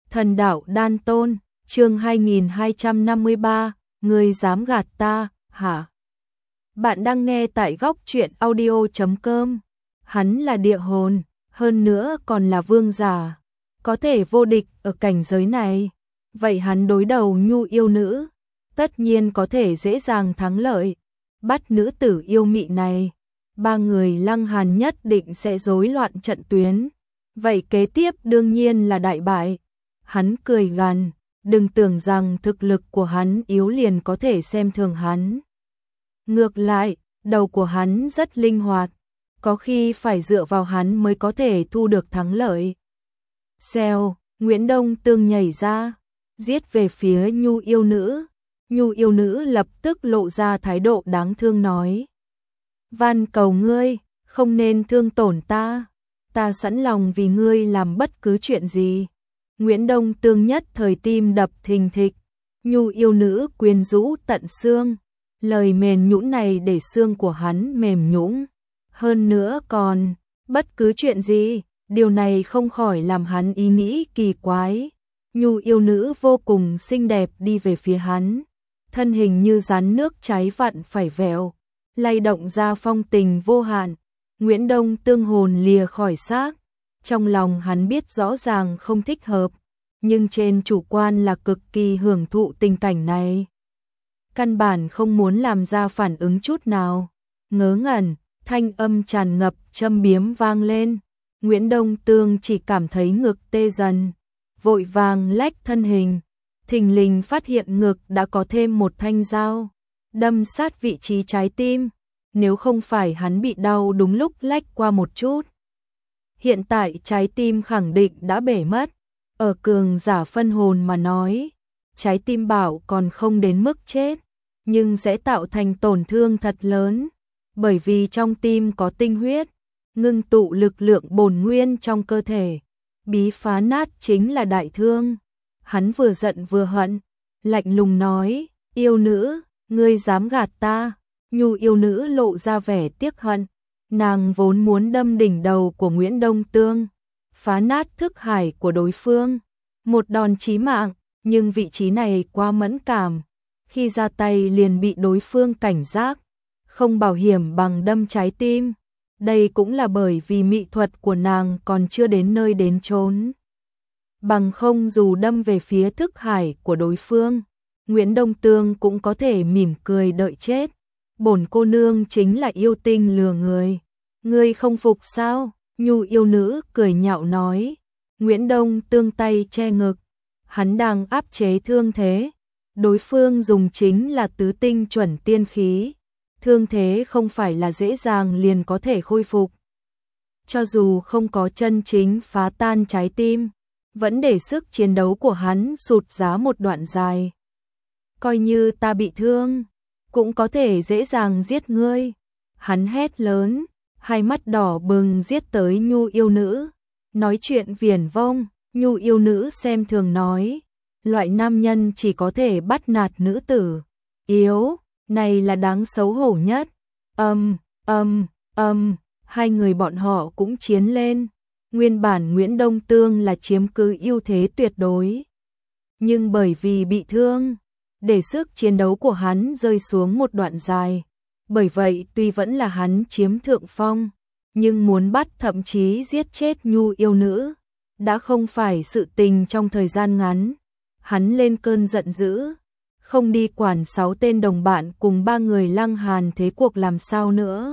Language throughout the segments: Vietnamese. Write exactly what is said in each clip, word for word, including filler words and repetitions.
Thần đạo đan tôn, chương hai nghìn hai trăm năm mươi ba, ngươi dám gạt ta, hả? Bạn đang nghe tại góc truyện audio chấm com. Hắn là địa hồn, hơn nữa còn là vương giả, có thể vô địch ở cảnh giới này. Vậy hắn đối đầu nhu yêu nữ, tất nhiên có thể dễ dàng thắng lợi. Bắt nữ tử yêu mị này, ba người Lăng Hàn nhất định sẽ rối loạn trận tuyến. Vậy kế tiếp đương nhiên là đại bại. Hắn cười gằn, đừng tưởng rằng thực lực của hắn yếu liền có thể xem thường hắn. Ngược lại, đầu của hắn rất linh hoạt, có khi phải dựa vào hắn mới có thể thu được thắng lợi. Xèo, Nguyễn Đông Tương nhảy ra, giết về phía nhu yêu nữ. Nhu yêu nữ lập tức lộ ra thái độ đáng thương nói: van cầu ngươi, không nên thương tổn ta, ta sẵn lòng vì ngươi làm bất cứ chuyện gì. Nguyễn Đông Tương nhất thời tim đập thình thịch, nhu yêu nữ quyến rũ tận xương, lời mềm nhũn này để xương của hắn mềm nhũn. Hơn nữa còn, bất cứ chuyện gì, điều này không khỏi làm hắn ý nghĩ kỳ quái. Nhu yêu nữ vô cùng xinh đẹp đi về phía hắn, thân hình như rắn nước cháy vặn phải vẹo, lay động ra phong tình vô hạn. Nguyễn Đông Tương hồn lìa khỏi xác, trong lòng hắn biết rõ ràng không thích hợp, nhưng trên chủ quan là cực kỳ hưởng thụ tình cảnh này. Căn bản không muốn làm ra phản ứng chút nào. Ngớ ngẩn, thanh âm tràn ngập châm biếm vang lên. Nguyễn Đông Tương chỉ cảm thấy ngực tê dần, vội vàng lách thân hình, thình lình phát hiện ngực đã có thêm một thanh dao, đâm sát vị trí trái tim. Nếu không phải hắn bị đau đúng lúc lách qua một chút, hiện tại trái tim khẳng định đã bể mất. Ở cường giả phân hồn mà nói, trái tim bảo còn không đến mức chết, nhưng sẽ tạo thành tổn thương thật lớn, bởi vì trong tim có tinh huyết, ngưng tụ lực lượng bổn nguyên trong cơ thể, bí phá nát chính là đại thương. Hắn vừa giận vừa hận, lạnh lùng nói: yêu nữ, ngươi dám gạt ta. Nhu yêu nữ lộ ra vẻ tiếc hận, nàng vốn muốn đâm đỉnh đầu của Nguyễn Đông Tương, phá nát thức hải của đối phương, một đòn chí mạng, nhưng vị trí này quá mẫn cảm, khi ra tay liền bị đối phương cảnh giác, không bảo hiểm bằng đâm trái tim. Đây cũng là bởi vì mỹ thuật của nàng còn chưa đến nơi đến chốn. Bằng không dù đâm về phía thức hải của đối phương, Nguyễn Đông Tương cũng có thể mỉm cười đợi chết. Bổn cô nương chính là yêu tinh lừa người, ngươi không phục sao? Nhu yêu nữ cười nhạo nói. Nguyễn Đông Tương tay che ngực, hắn đang áp chế thương thế, đối phương dùng chính là tứ tinh chuẩn tiên khí, thương thế không phải là dễ dàng liền có thể khôi phục. Cho dù không có chân chính phá tan trái tim, vẫn để sức chiến đấu của hắn sụt giá một đoạn dài. Coi như ta bị thương, cũng có thể dễ dàng giết ngươi. Hắn hét lớn, hai mắt đỏ bừng giết tới nhu yêu nữ. Nói chuyện viển vông, nhu yêu nữ xem thường nói: loại nam nhân chỉ có thể bắt nạt nữ tử yếu, này là đáng xấu hổ nhất. Âm, âm, âm, hai người bọn họ cũng chiến lên. Nguyên bản Nguyễn Đông Tương là chiếm cứ ưu thế tuyệt đối, nhưng bởi vì bị thương, để sức chiến đấu của hắn rơi xuống một đoạn dài. Bởi vậy tuy vẫn là hắn chiếm thượng phong, nhưng muốn bắt thậm chí giết chết nhu yêu nữ đã không phải sự tình trong thời gian ngắn. Hắn lên cơn giận dữ, không đi quản sáu tên đồng bạn cùng ba người Lăng Hàn thế cuộc làm sao nữa,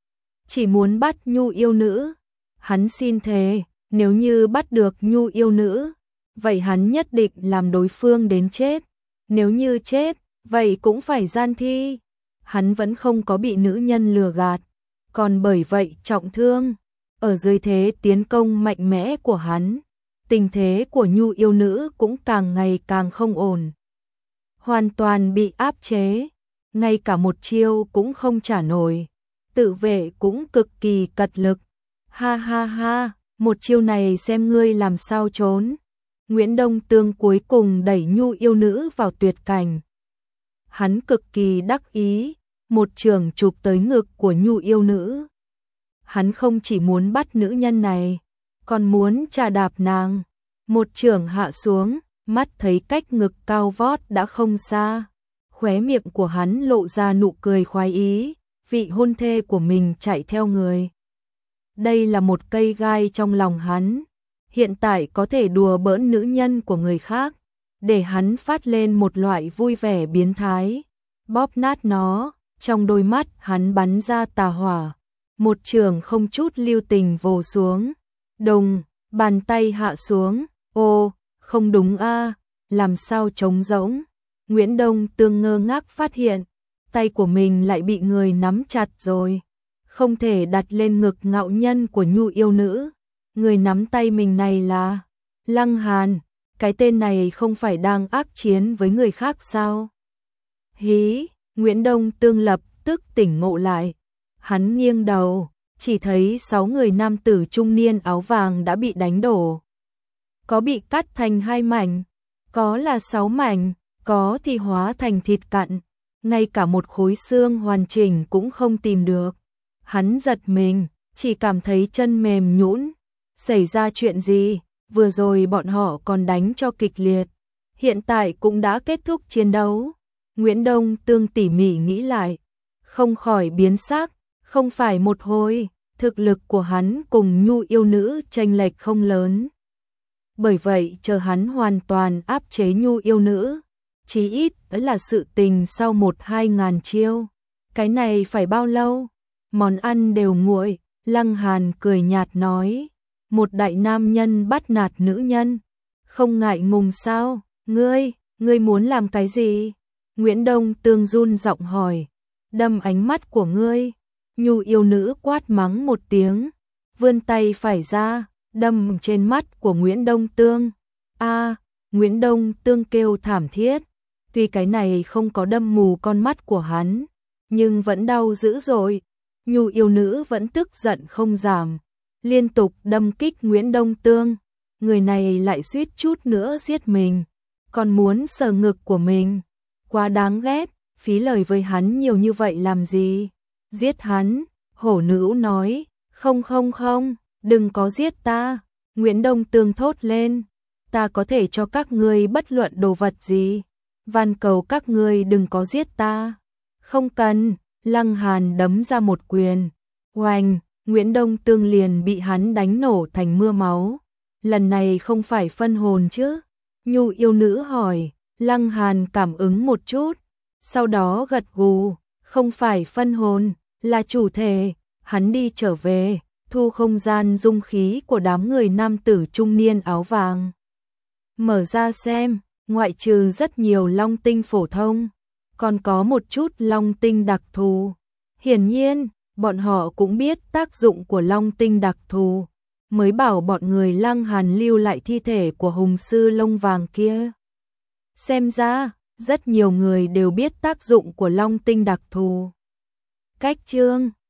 chỉ muốn bắt nhu yêu nữ. Hắn xin thề, nếu như bắt được nhu yêu nữ, vậy hắn nhất định làm đối phương đến chết. Nếu như chết, vậy cũng phải gian thi. Hắn vẫn không có bị nữ nhân lừa gạt, còn bởi vậy trọng thương. Ở dưới thế tiến công mạnh mẽ của hắn, tình thế của nhu yêu nữ cũng càng ngày càng không ổn. Hoàn toàn bị áp chế, ngay cả một chiêu cũng không trả nổi, tự vệ cũng cực kỳ cật lực. Ha ha ha, một chiêu này xem ngươi làm sao trốn. Nguyễn Đông Tương cuối cùng đẩy nhu yêu nữ vào tuyệt cảnh. Hắn cực kỳ đắc ý, một trường chụp tới ngực của nhu yêu nữ. Hắn không chỉ muốn bắt nữ nhân này, còn muốn trà đạp nàng. một chưởng hạ xuống, mắt thấy cách ngực cao vót đã không xa. Khóe miệng của hắn lộ ra nụ cười khoái ý, vị hôn thê của mình chạy theo người. Đây là một cây gai trong lòng hắn, hiện tại có thể đùa bỡn nữ nhân của người khác, để hắn phát lên một loại vui vẻ biến thái, bóp nát nó, trong đôi mắt hắn bắn ra tà hỏa, một trường không chút lưu tình vồ xuống, đùng, bàn tay hạ xuống, ô, không đúng a, làm sao trống rỗng. Nguyễn Đông Tương ngơ ngác phát hiện, tay của mình lại bị người nắm chặt rồi, không thể đặt lên ngực ngạo nhân của Nhu yêu nữ. Người nắm tay mình này là Lăng Hàn, cái tên này không phải đang ác chiến với người khác sao? Hí, Nguyễn Đông Tương lập tức tỉnh ngộ lại, hắn nghiêng đầu, chỉ thấy sáu người nam tử trung niên áo vàng đã bị đánh đổ. Có bị cắt thành hai mảnh, có là sáu mảnh, có thì hóa thành thịt cặn, ngay cả một khối xương hoàn chỉnh cũng không tìm được. Hắn giật mình, chỉ cảm thấy chân mềm nhũn. Xảy ra chuyện gì? Vừa rồi bọn họ còn đánh cho kịch liệt, hiện tại cũng đã kết thúc chiến đấu. Nguyễn Đông Tương tỉ mỉ nghĩ lại, không khỏi biến sắc, không phải một hồi, thực lực của hắn cùng Nhu yêu nữ chênh lệch không lớn. Bởi vậy chờ hắn hoàn toàn áp chế Nhu yêu nữ, chí ít là sự tình sau một hai ngàn chiêu. Cái này phải bao lâu? Món ăn đều nguội. Lăng Hàn cười nhạt nói, một đại nam nhân bắt nạt nữ nhân, không ngại ngùng sao? Ngươi, ngươi muốn làm cái gì? Nguyễn Đông Tương run giọng hỏi, đâm ánh mắt của ngươi. Nhu yêu nữ quát mắng một tiếng, vươn tay phải ra, đâm trên mắt của Nguyễn Đông Tương. A, Nguyễn Đông Tương kêu thảm thiết, tuy cái này không có đâm mù con mắt của hắn, nhưng vẫn đau dữ dội. Nhu yêu nữ vẫn tức giận không giảm, liên tục đâm kích Nguyễn Đông Tương, người này lại suýt chút nữa giết mình, còn muốn sờ ngực của mình, quá đáng ghét, phí lời với hắn nhiều như vậy làm gì? Giết hắn, hổ nữ nói, không không không, đừng có giết ta. Nguyễn Đông Tương thốt lên, ta có thể cho các ngươi bất luận đồ vật gì, van cầu các ngươi đừng có giết ta. Không cần. Lăng Hàn đấm ra một quyền, oanh, Nguyễn Đông Tương liền bị hắn đánh nổ thành mưa máu. Lần này không phải phân hồn chứ? Nhu yêu nữ hỏi. Lăng Hàn cảm ứng một chút, sau đó gật gù, không phải phân hồn, là chủ thể. Hắn đi trở về, thu không gian dung khí của đám người nam tử trung niên áo vàng. Mở ra xem, ngoại trừ rất nhiều long tinh phổ thông, còn có một chút long tinh đặc thù. Hiển nhiên, bọn họ cũng biết tác dụng của long tinh đặc thù, mới bảo bọn người Lăng Hàn lưu lại thi thể của hùng sư lông vàng kia. Xem ra, rất nhiều người đều biết tác dụng của long tinh đặc thù. Cách chương